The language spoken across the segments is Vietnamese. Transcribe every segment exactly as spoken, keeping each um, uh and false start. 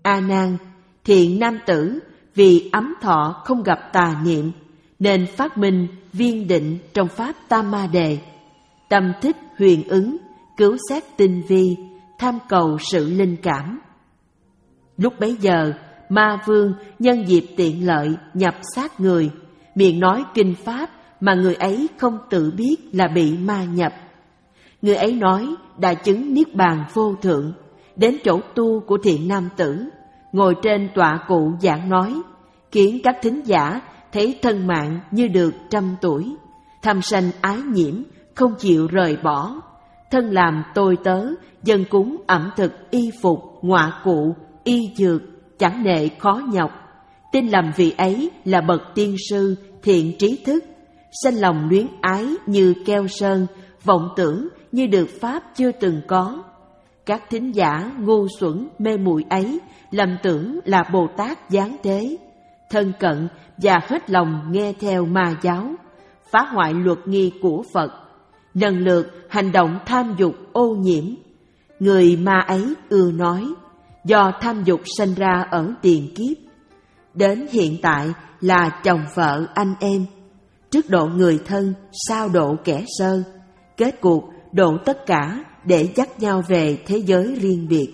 A Nan, thiện nam tử, vì ấm thọ không gặp tà niệm, nên phát minh viên định trong pháp Tam Ma Đề. Tâm thích huyền ứng, cứu xét tinh vi, tham cầu sự linh cảm. Lúc bấy giờ, Ma Vương nhân dịp tiện lợi nhập sát người, miệng nói kinh pháp mà người ấy không tự biết là bị ma nhập. Người ấy nói đã chứng niết bàn vô thượng, đến chỗ tu của thiện nam tử, ngồi trên tọa cụ giảng nói, khiến các thính giả thấy thân mạng như được trăm tuổi, tham sanh ái nhiễm, không chịu rời bỏ, thân làm tôi tớ, dân cúng ẩm thực y phục, ngọa cụ, y dược, chẳng nệ khó nhọc, tin lầm vị ấy là bậc tiên sư, thiện trí thức, sanh lòng luyến ái như keo sơn, vọng tưởng như được pháp chưa từng có. Các thính giả ngu xuẩn mê muội ấy lầm tưởng là Bồ Tát giáng thế, thân cận và hết lòng nghe theo ma giáo, phá hoại luật nghi của Phật, lần lượt hành động tham dục ô nhiễm. Người ma ấy ưa nói, do tham dục sanh ra ở tiền kiếp, đến hiện tại là chồng vợ anh em, trước độ người thân, sau độ kẻ sơ, kết cuộc độ tất cả để dắt nhau về thế giới riêng biệt.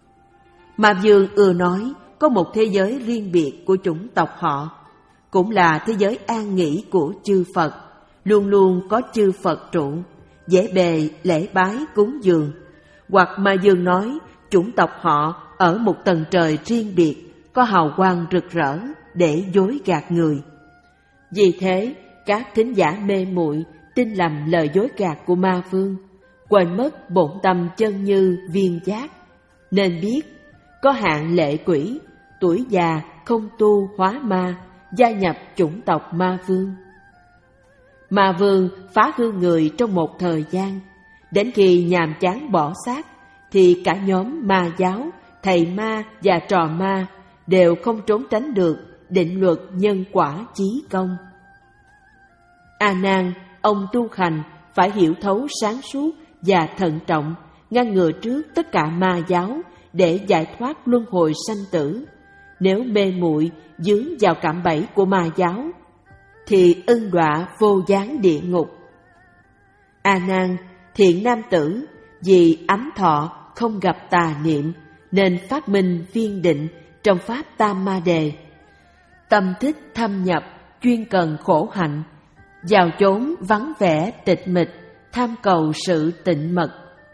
Ma Vương ưa nói có một thế giới riêng biệt của chủng tộc họ, cũng là thế giới an nghỉ của chư Phật, luôn luôn có chư Phật trụ, dễ bề lễ bái cúng dường. Hoặc Ma Vương nói chủng tộc họ ở một tầng trời riêng biệt, có hào quang rực rỡ để dối gạt người. Vì thế, các thính giả mê muội tin lầm lời dối gạt của Ma Vương, quên mất bổn tâm chân như viên giác, nên biết có hạn lệ quỷ, tuổi già không tu hóa ma, gia nhập chủng tộc Ma Vương. Ma Vương phá hư người trong một thời gian, đến khi nhàm chán bỏ xác, thì cả nhóm ma giáo, thầy ma và trò ma đều không trốn tránh được định luật nhân quả chí công. A Nan, ông tu hành phải hiểu thấu sáng suốt và thận trọng, ngăn ngừa trước tất cả ma giáo để giải thoát luân hồi sanh tử. Nếu mê muội dướng vào cạm bẫy của ma giáo, thì ưng đọa vô gián địa ngục. A Nan, thiện nam tử, vì ấm thọ không gặp tà niệm, nên phát minh viên định trong pháp Tam Ma Đề. Tâm thích thâm nhập, chuyên cần khổ hạnh, vào chốn vắng vẻ tịch mịch, tham cầu sự tịnh mật.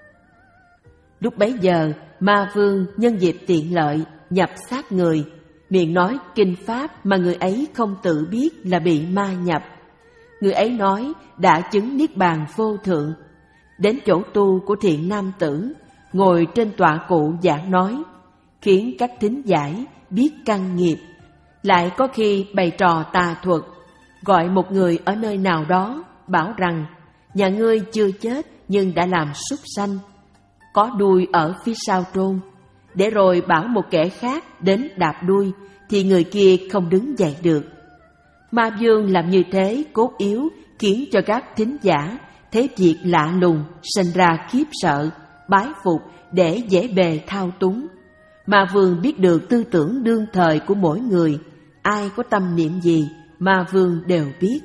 Lúc bấy giờ, Ma Vương nhân dịp tiện lợi nhập xác người, miệng nói kinh pháp mà người ấy không tự biết là bị ma nhập. Người ấy nói đã chứng niết bàn vô thượng, đến chỗ tu của thiện nam tử, ngồi trên tọa cụ giảng nói, khiến các thính giải biết căn nghiệp. Lại có khi bày trò tà thuật, gọi một người ở nơi nào đó, bảo rằng nhà ngươi chưa chết nhưng đã làm súc sanh, có đuôi ở phía sau trôn, để rồi bảo một kẻ khác đến đạp đuôi, thì người kia không đứng dậy được. Ma Vương làm như thế cốt yếu, khiến cho các thính giả thấy việc lạ lùng, sinh ra khiếp sợ, bái phục để dễ bề thao túng. Ma Vương biết được tư tưởng đương thời của mỗi người, ai có tâm niệm gì, Ma Vương đều biết.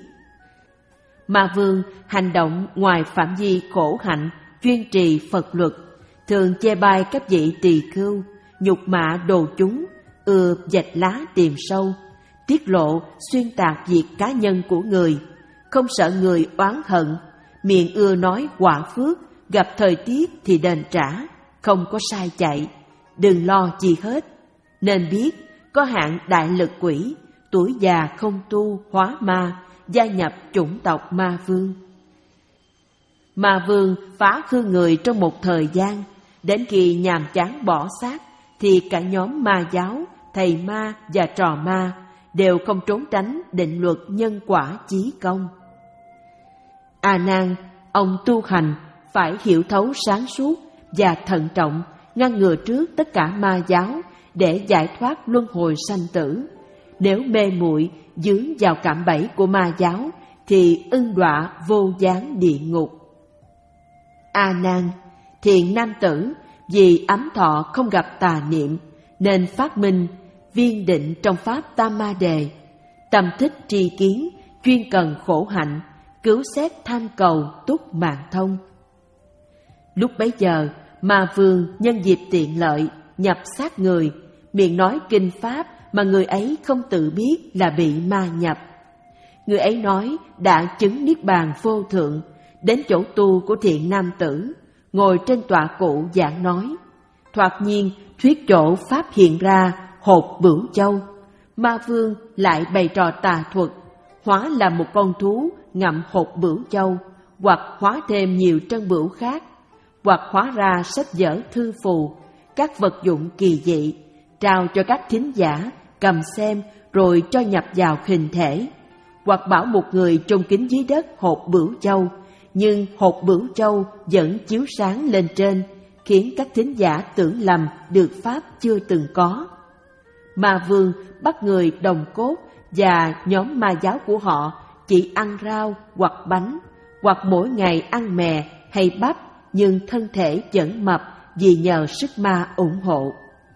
Ma Vương hành động ngoài phạm vi khổ hạnh, chuyên trì Phật luật, thường chê bai các vị tỳ khưu, nhục mạ đồ chúng, ưa vạch lá tìm sâu, tiết lộ xuyên tạc việc cá nhân của người, không sợ người oán hận, miệng ưa nói quả phước, gặp thời tiết thì đền trả, không có sai chạy, đừng lo gì hết. Nên biết có hạng đại lực quỷ, tuổi già không tu hóa ma, gia nhập chủng tộc Ma Vương. Ma Vương phá hư người trong một thời gian, đến khi nhàm chán bỏ xác, thì cả nhóm ma giáo, thầy ma và trò ma đều không trốn tránh định luật nhân quả chí công. A Nan, ông tu hành phải hiểu thấu sáng suốt và thận trọng, ngăn ngừa trước tất cả ma giáo để giải thoát luân hồi sanh tử. Nếu mê muội dướng vào cạm bẫy của ma giáo, thì ưng đọa vô gián địa ngục. A Nan, thiện nam tử, vì ấm thọ không gặp tà niệm, nên phát minh viên định trong pháp Tam Ma Đề. Tâm thích tri kiến, chuyên cần khổ hạnh, cứu xét tham cầu túc mạng thông. Lúc bấy giờ, Ma Vương nhân dịp tiện lợi, nhập xác người, miệng nói kinh pháp mà người ấy không tự biết là bị ma nhập. Người ấy nói đã chứng niết bàn vô thượng, đến chỗ tu của thiện nam tử, ngồi trên tọa cụ giảng nói. Thoạt nhiên thuyết chỗ pháp hiện ra hột bửu châu. Ma Vương lại bày trò tà thuật, hóa là một con thú ngậm hột bửu châu, hoặc hóa thêm nhiều trân bửu khác, hoặc hóa ra sách vở thư phù, các vật dụng kỳ dị, trao cho các thính giả cầm xem rồi cho nhập vào hình thể, hoặc bảo một người chôn kín dưới đất hột bửu châu, nhưng hột bửu châu vẫn chiếu sáng lên trên, khiến các thính giả tưởng lầm được pháp chưa từng có. Ma Vương bắt người đồng cốt và nhóm ma giáo của họ chỉ ăn rau hoặc bánh, hoặc mỗi ngày ăn mè hay bắp, nhưng thân thể vẫn mập vì nhờ sức ma ủng hộ.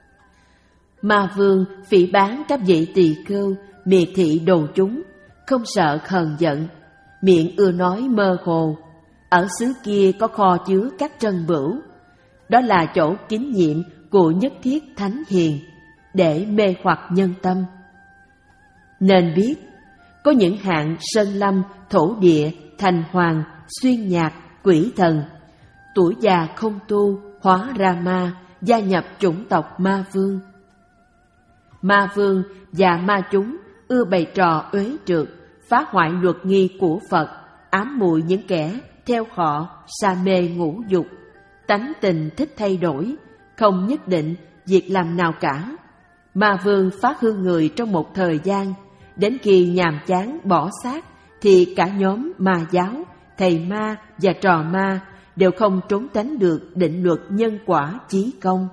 Ma Vương phỉ báng các vị tỳ khưu, miệt thị đồ chúng, không sợ hờn giận, miệng ưa nói mơ hồ. Ở xứ kia có kho chứa các trân bửu, đó là chỗ kín nhiệm của nhất thiết thánh hiền, để mê hoặc nhân tâm. Nên biết, có những hạng sơn lâm, thổ địa, thành hoàng, xuyên nhạc, quỷ thần, tuổi già không tu, hóa ra ma, gia nhập chủng tộc Ma Vương. Ma Vương và ma chúng ưa bày trò uế trượt, phá hoại luật nghi của Phật, ám muội những kẻ theo họ sa mê ngũ dục, tánh tình thích thay đổi, không nhất định việc làm nào cả. Ma Vương phá hư người trong một thời gian, đến khi nhàm chán bỏ xác thì cả nhóm ma giáo, thầy ma và trò ma đều không trốn tránh được định luật nhân quả chí công.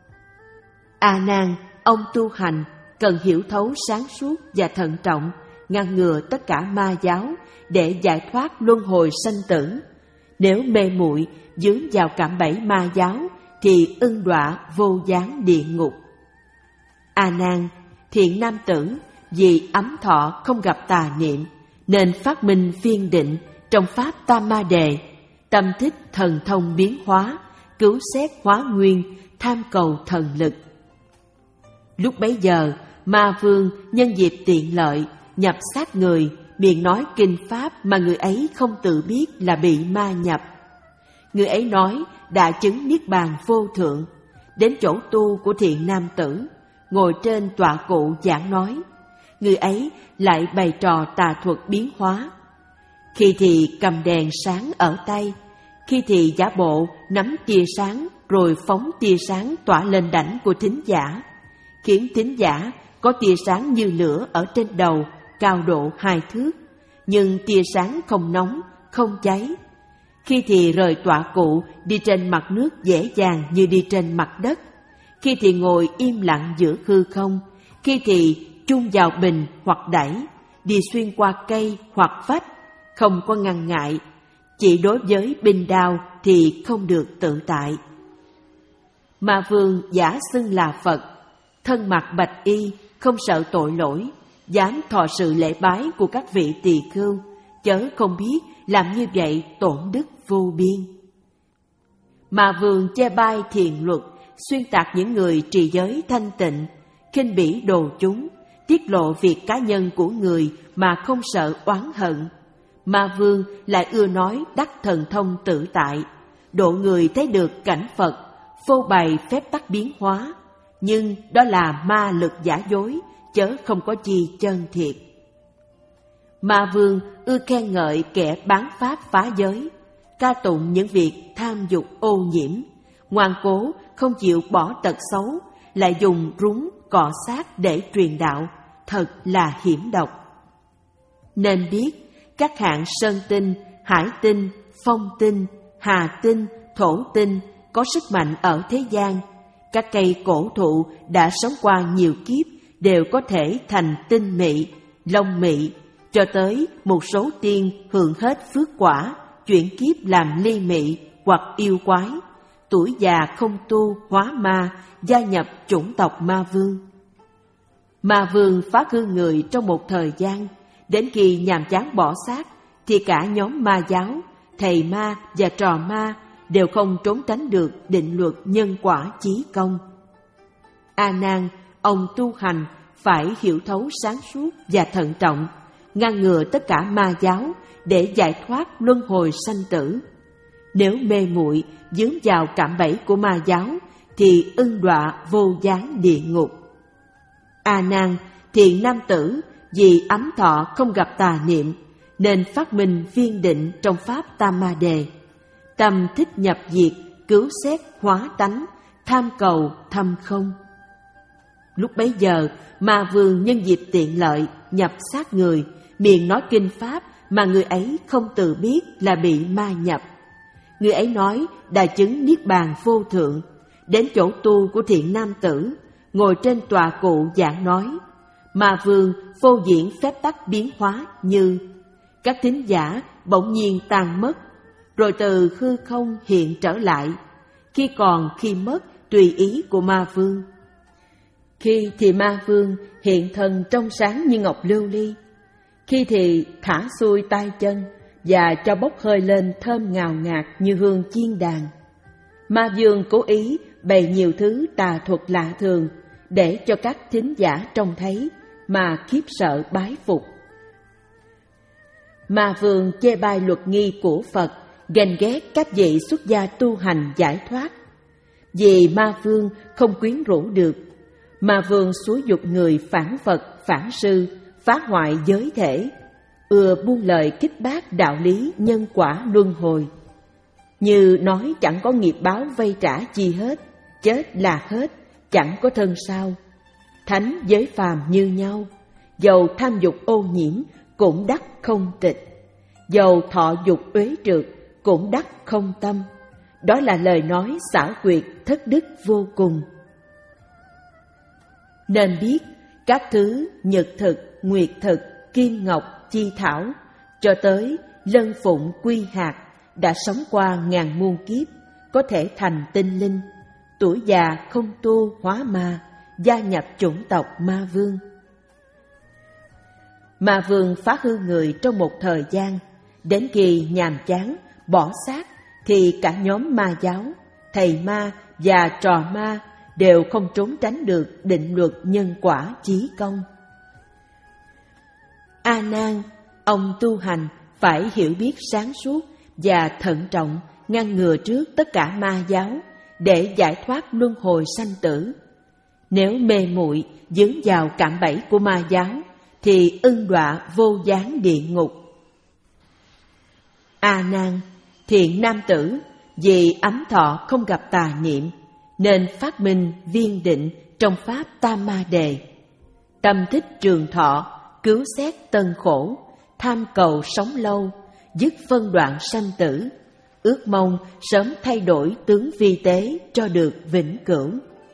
A Nan, ông tu hành cần hiểu thấu sáng suốt và thận trọng, ngăn ngừa tất cả ma giáo để giải thoát luân hồi sanh tử. Nếu mê muội dướng vào cạm bẫy ma giáo thì ưng đọa vô gián địa ngục. A Nan, thiện nam tử vì ấm thọ không gặp tà niệm nên phát minh viên định trong pháp Tam Ma Đề, tâm thích thần thông biến hóa, cứu xét hóa nguyên, tham cầu thần lực. Lúc bấy giờ, Ma Vương nhân dịp tiện lợi, nhập xác người, miệng nói kinh pháp mà người ấy không tự biết là bị ma nhập. Người ấy nói đã chứng niết bàn vô thượng, đến chỗ tu của thiện nam tử, ngồi trên tọa cụ giảng nói. Người ấy lại bày trò tà thuật biến hóa. Khi thì cầm đèn sáng ở tay, khi thì giả bộ nắm tia sáng rồi phóng tia sáng tỏa lên đảnh của thính giả, khiến thính giả có tia sáng như lửa ở trên đầu, cao độ hai thước, nhưng tia sáng không nóng, không cháy. Khi thì rời tọa cụ đi trên mặt nước dễ dàng như đi trên mặt đất, khi thì ngồi im lặng giữa hư không, khi thì chung vào bình hoặc đẩy, đi xuyên qua cây hoặc vách, không có ngăn ngại. Chỉ đối với binh đao thì không được tự tại. Ma Vương giả xưng là Phật, thân mặc bạch y, không sợ tội lỗi, dám thọ sự lễ bái của các vị tỳ khưu, chớ không biết làm như vậy tổn đức vô biên. Ma Vương chê bai thiền luật, xuyên tạc những người trì giới thanh tịnh, khinh bỉ đồ chúng, tiết lộ việc cá nhân của người mà không sợ oán hận. Ma Vương lại ưa nói đắc thần thông tự tại, độ người thấy được cảnh Phật, phô bày phép tắc biến hóa, nhưng đó là ma lực giả dối, chớ không có chi chân thiệt. Ma Vương ưa khen ngợi kẻ bán pháp phá giới, ca tụng những việc tham dục ô nhiễm, ngoan cố không chịu bỏ tật xấu, lại dùng rúng cọ sát để truyền đạo, thật là hiểm độc. Nên biết các hạng sơn tinh, hải tinh, phong tinh, hà tinh, thổ tinh có sức mạnh ở thế gian. Các cây cổ thụ đã sống qua nhiều kiếp đều có thể thành tinh mị, long mị, cho tới một số tiên hưởng hết phước quả, chuyển kiếp làm ly mị hoặc yêu quái, tuổi già không tu hóa ma, gia nhập chủng tộc ma vương. Ma vương phá hư người trong một thời gian, đến khi nhàm chán bỏ xác thì cả nhóm ma giáo, thầy ma và trò ma đều không trốn tránh được định luật nhân quả chí công. A Nan, ông tu hành phải hiểu thấu sáng suốt và thận trọng, ngăn ngừa tất cả ma giáo để giải thoát luân hồi sanh tử. Nếu mê muội dướng vào cạm bẫy của ma giáo thì ưng đọa vô gián địa ngục. A Nan, thiện nam tử vì ấm thọ không gặp tà niệm nên phát minh viên định trong pháp Tam Ma Đề. Tâm thích nhập diệt, cứu xét hóa tánh, tham cầu thâm không. Lúc bấy giờ, ma vương nhân dịp tiện lợi nhập xác người, miệng nói kinh pháp mà người ấy không tự biết là bị ma nhập. Người ấy nói đã chứng niết bàn vô thượng, đến chỗ tu của thiện nam tử, ngồi trên tọa cụ giảng nói. Ma vương phô diễn phép tắc biến hóa như các thính giả bỗng nhiên tan mất, rồi từ hư không hiện trở lại, khi còn khi mất tùy ý của ma vương. Khi thì ma vương hiện thân trong sáng như ngọc lưu ly, khi thì thả xuôi tay chân và cho bốc hơi lên thơm ngào ngạt như hương chiên đàn. Ma vương cố ý bày nhiều thứ tà thuật lạ thường để cho các thính giả trông thấy mà khiếp sợ bái phục. Ma vương chê bai luật nghi của Phật, ganh ghét các vị xuất gia tu hành giải thoát. Vì ma vương không quyến rũ được, ma vương xúi giục người phản Phật, phản sư, phá hoại giới thể, ưa buông lời kích bác đạo lý nhân quả luân hồi. Như nói chẳng có nghiệp báo vay trả chi hết, chết là hết, chẳng có thân sau. Thánh giới phàm như nhau, dầu tham dục ô nhiễm cũng đắc không tịch, dầu thọ dục uế trượt cũng đắc không tâm. Đó là lời nói xảo quyệt thất đức vô cùng. Nên biết các thứ nhật thực, nguyệt thực, kim ngọc, chi thảo, cho tới lân phụng quy hạt, đã sống qua ngàn muôn kiếp, có thể thành tinh linh, tuổi già không tu hóa ma, gia nhập chủng tộc ma vương. Ma vương phá hư người trong một thời gian, đến khi nhàm chán, bỏ xác, thì cả nhóm ma giáo, thầy ma và trò ma đều không trốn tránh được định luật nhân quả chí công. A Nan, ông tu hành phải hiểu biết sáng suốt và thận trọng, ngăn ngừa trước tất cả ma giáo để giải thoát luân hồi sanh tử. Nếu mê muội dướng vào cạm bẫy của ma giáo thì ưng đọa vô gián địa ngục. A Nan, thiện nam tử vì ấm thọ không gặp tà niệm nên phát minh viên định trong pháp Tam Ma Đề. Tâm thích trường thọ, cứu xét tân khổ, tham cầu sống lâu, dứt phân đoạn sanh tử, ước mong sớm thay đổi tướng vi tế cho được vĩnh cửu.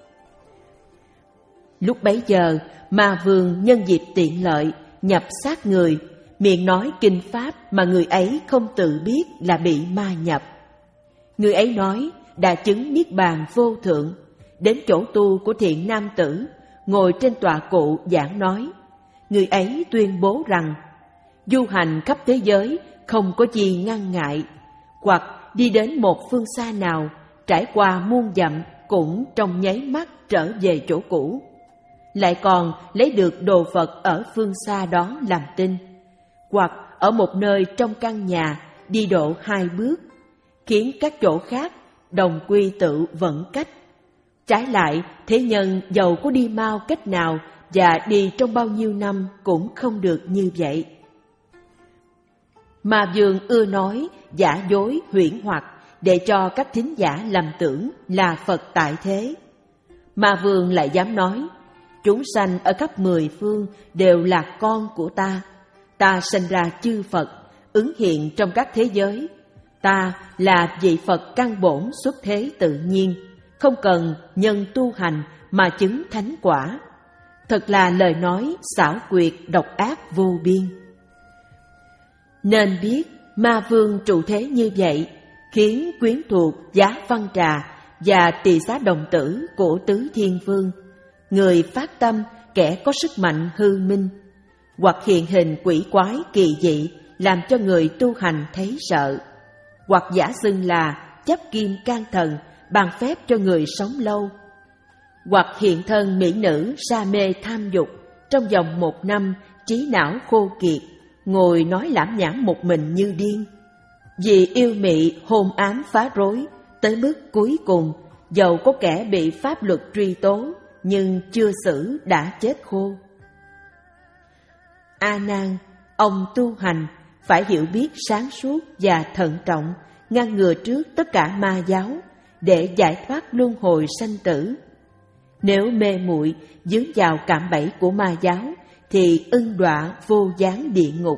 Lúc bấy giờ, ma vương nhân dịp tiện lợi nhập xác người, miệng nói kinh pháp mà người ấy không tự biết là bị ma nhập. Người ấy nói đã chứng niết bàn vô thượng, đến chỗ tu của thiện nam tử, ngồi trên tọa cụ giảng nói. Người ấy tuyên bố rằng du hành khắp thế giới không có gì ngăn ngại, hoặc đi đến một phương xa nào, trải qua muôn dặm cũng trong nháy mắt trở về chỗ cũ, lại còn lấy được đồ vật ở phương xa đó làm tin, hoặc ở một nơi trong căn nhà đi độ hai bước, khiến các chỗ khác đồng quy tự vận cách. Trái lại, thế nhân dầu có đi mau cách nào và đi trong bao nhiêu năm cũng không được như vậy. Ma vương ưa nói giả dối huyễn hoặc để cho các thính giả lầm tưởng là Phật tại thế. Ma vương lại dám nói, chúng sanh ở khắp mười phương đều là con của ta. Ta sinh ra chư Phật, ứng hiện trong các thế giới. Ta là vị Phật căn bổn xuất thế tự nhiên, không cần nhân tu hành mà chứng thánh quả. Thật là lời nói xảo quyệt độc ác vô biên. Nên biết ma vương trụ thế như vậy, khiến quyến thuộc Giá Văn Trà và tỳ xá đồng tử của tứ thiên vương, người phát tâm kẻ có sức mạnh hư minh, hoặc hiện hình quỷ quái kỳ dị làm cho người tu hành thấy sợ, hoặc giả xưng là chấp kim can thần ban phép cho người sống lâu, hoặc hiện thân mỹ nữ sa mê tham dục, trong vòng một năm trí não khô kiệt, ngồi nói lảm nhảm một mình như điên. Vì yêu mị hôn ám phá rối, tới mức cuối cùng, dầu có kẻ bị pháp luật truy tố, nhưng chưa xử đã chết khô. A Nan, ông tu hành phải hiểu biết sáng suốt và thận trọng, ngăn ngừa trước tất cả ma giáo để giải thoát luân hồi sanh tử. Nếu mê muội dướng vào cạm bẫy của ma giáo thì ưng đọa vô gián địa ngục.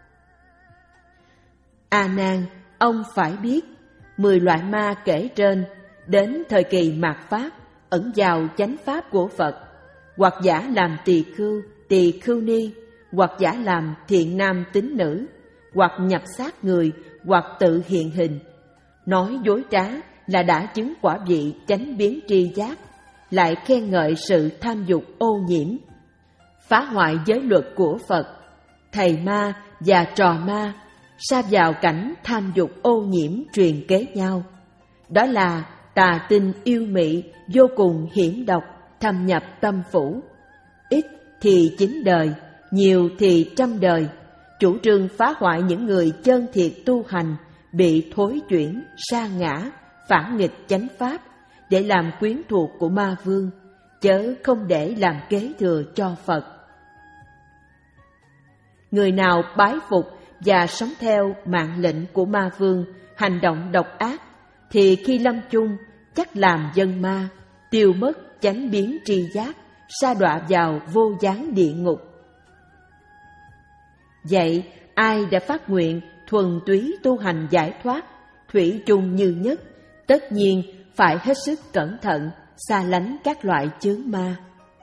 A Nan, ông phải biết mười loại ma kể trên đến thời kỳ mạt pháp ẩn vào chánh pháp của Phật, hoặc giả làm tỳ khưu, tỳ khưu ni, hoặc giả làm thiện nam tín nữ, hoặc nhập xác người, hoặc tự hiện hình, nói dối trá là đã chứng quả vị chánh biến tri giác, lại khen ngợi sự tham dục ô nhiễm, phá hoại giới luật của Phật. Thầy ma và trò ma sa vào cảnh tham dục ô nhiễm truyền kế nhau. Đó là tà tinh yêu mị vô cùng hiểm độc thâm nhập tâm phủ. Ít thì chín đời, nhiều thì trăm đời, chủ trương phá hoại những người chân thiệt tu hành bị thối chuyển, sa ngã, phản nghịch chánh pháp để làm quyến thuộc của ma vương, chớ không để làm kế thừa cho Phật. Người nào bái phục và sống theo mạng lệnh của ma vương, hành động độc ác, thì khi lâm chung chắc làm dân ma, tiêu mất chánh biến tri giác, sa đọa vào vô gián địa ngục. Vậy ai đã phát nguyện thuần túy tu hành giải thoát, thủy chung như nhất, tất nhiên phải hết sức cẩn thận, xa lánh các loại chướng ma.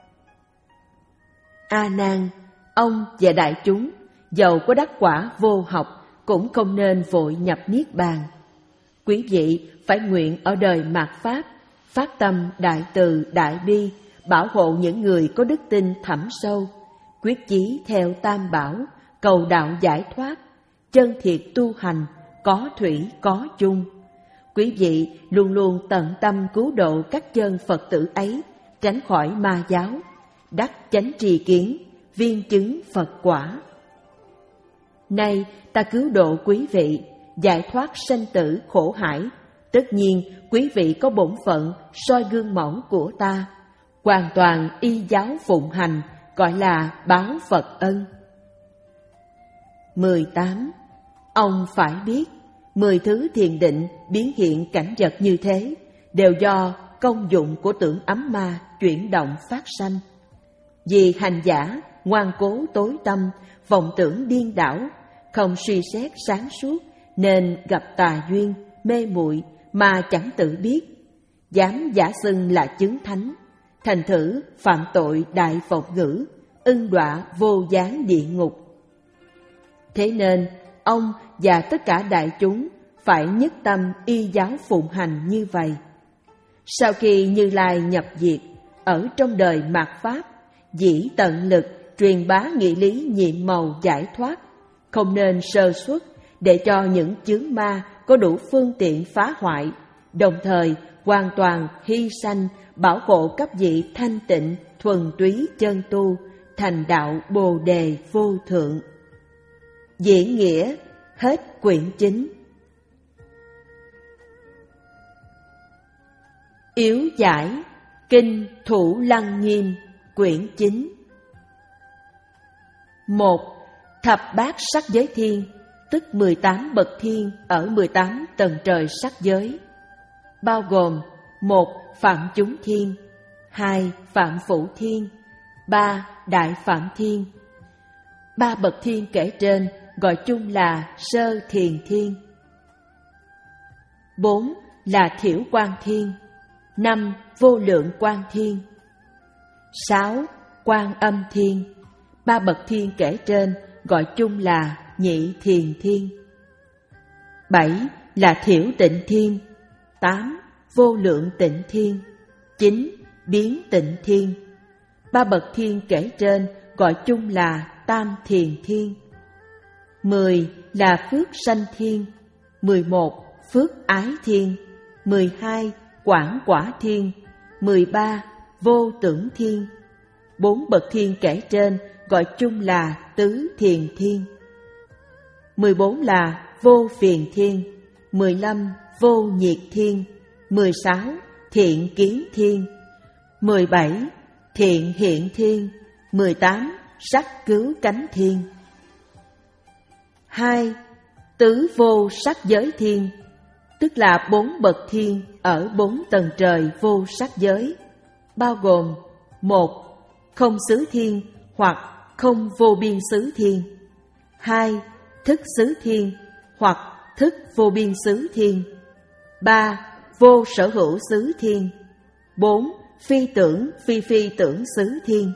A Nan, ông và đại chúng dầu có đắc quả vô học cũng không nên vội nhập niết bàn. Quý vị phải nguyện ở đời mạt pháp, phát tâm đại từ đại bi, bảo hộ những người có đức tin thẳm sâu, quyết chí theo tam bảo, cầu đạo giải thoát, chân thiệt tu hành, có thủy có chung. Quý vị luôn luôn tận tâm cứu độ các chân Phật tử ấy, tránh khỏi ma giáo, đắc chánh trì kiến, viên chứng Phật quả. Nay ta cứu độ quý vị, giải thoát sanh tử khổ hải, tất nhiên quý vị có bổn phận soi gương mẫu của ta, hoàn toàn y giáo phụng hành, gọi là báo Phật ân. mười tám. Ông phải biết, mười thứ thiền định biến hiện cảnh vật như thế đều do công dụng của tưởng ấm ma chuyển động phát sanh. Vì hành giả ngoan cố tối tâm, vọng tưởng điên đảo, không suy xét sáng suốt, nên gặp tà duyên, mê muội mà chẳng tự biết, dám giả xưng là chứng thánh, thành thử phạm tội đại phộc ngữ, ưng đọa vô gián địa ngục. Thế nên ông và tất cả đại chúng phải nhất tâm y giáo phụng hành như vậy. Sau khi Như Lai nhập diệt, ở trong đời mạt pháp, dĩ tận lực truyền bá nghị lý nhiệm màu giải thoát, không nên sơ suất để cho những chướng ma có đủ phương tiện phá hoại, đồng thời hoàn toàn hy sanh bảo hộ các vị thanh tịnh thuần túy chân tu, thành đạo Bồ đề vô thượng. Diễn nghĩa hết quyển chính. Yếu giải Kinh Thủ Lăng Nghiêm quyển chín. Một. Thập bát sắc giới thiên, tức mười tám bậc thiên ở mười tám tầng trời sắc giới, bao gồm: một. Phạm chúng thiên, hai. Phạm phủ thiên, ba. Đại phạm thiên. Ba bậc thiên kể trên gọi chung là sơ thiền thiên. Bốn. Là thiểu quan thiên. Năm. Vô lượng quan thiên. Sáu. Quan âm thiên. Ba bậc thiên kể trên gọi chung là nhị thiền thiên. Bảy. Là thiểu tịnh thiên. Tám. vô lượng tịnh thiên. Chín, biến tịnh thiên. Ba bậc thiên kể trên gọi chung là tam thiền thiên. Mười là phước sanh thiên. Mười một, phước ái thiên. Mười hai, quảng quả thiên. Mười ba, vô tưởng thiên. Bốn bậc thiên kể trên gọi chung là tứ thiền thiên. Mười bốn là vô phiền thiên. Mười lăm, vô nhiệt thiên. Mười sáu, thiện kiến thiên. Mười bảy, thiện hiện thiên. Mười tám, sắc cứu cánh thiên. Hai, tứ vô sắc giới thiên, tức là bốn bậc thiên ở bốn tầng trời vô sắc giới, bao gồm: một, không xứ thiên hoặc không vô biên xứ thiên. Hai, thức xứ thiên hoặc thức vô biên xứ thiên. Ba, vô sở hữu xứ thiên. Bốn, phi tưởng phi phi tưởng xứ thiên.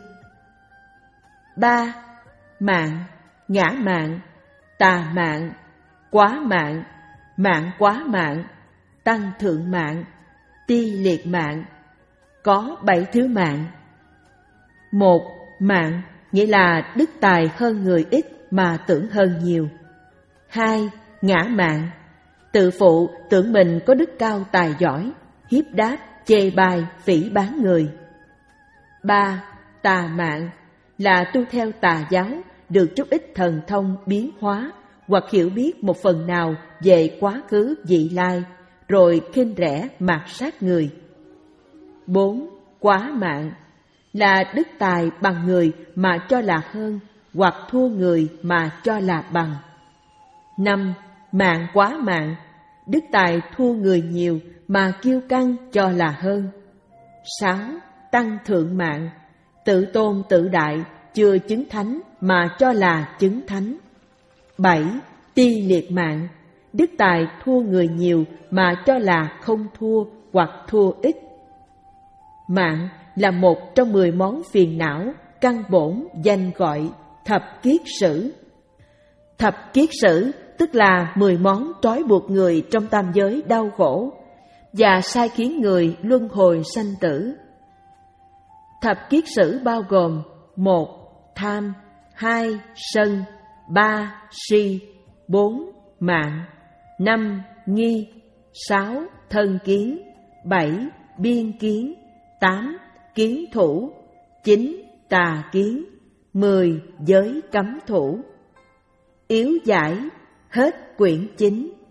Ba, mạng, ngã mạng, tà mạng, quá mạng, mạng quá mạng, tăng thượng mạng, ti liệt mạng. Có bảy thứ mạng. Một, mạng nghĩa là đức tài hơn người ít mà tưởng hơn nhiều. Hai, ngã mạng, tự phụ tưởng mình có đức cao tài giỏi, hiếp đáp, chê bai, phỉ báng người. Ba, tà mạng là tu theo tà giáo, được chút ít thần thông biến hóa hoặc hiểu biết một phần nào về quá khứ vị lai, rồi khinh rẻ mạt sát người. Bốn, quá mạng là đức tài bằng người mà cho là hơn, hoặc thua người mà cho là bằng. Năm, mạng quá mạng, đức tài thua người nhiều mà kiêu căng cho là hơn. Sáu, tăng thượng mạng, tự tôn tự đại, chưa chứng thánh mà cho là chứng thánh. Bảy, ti liệt mạng, đức tài thua người nhiều mà cho là không thua hoặc thua ít. Mạng là một trong mười món phiền não căn bổn danh gọi thập kiết sử. Thập kiết sử tức là mười món trói buộc người trong tam giới đau khổ và sai khiến người luân hồi sanh tử. Thập kiết sử bao gồm: một, tham. Hai, sân. Ba, si. Bốn, mạng. Năm, nghi. Sáu, thân kiến. Bảy, biên kiến. Tám, kiến thủ. Chín, tà kiến. Mười, giới cấm thủ. Yếu giải. Hết quyển chín.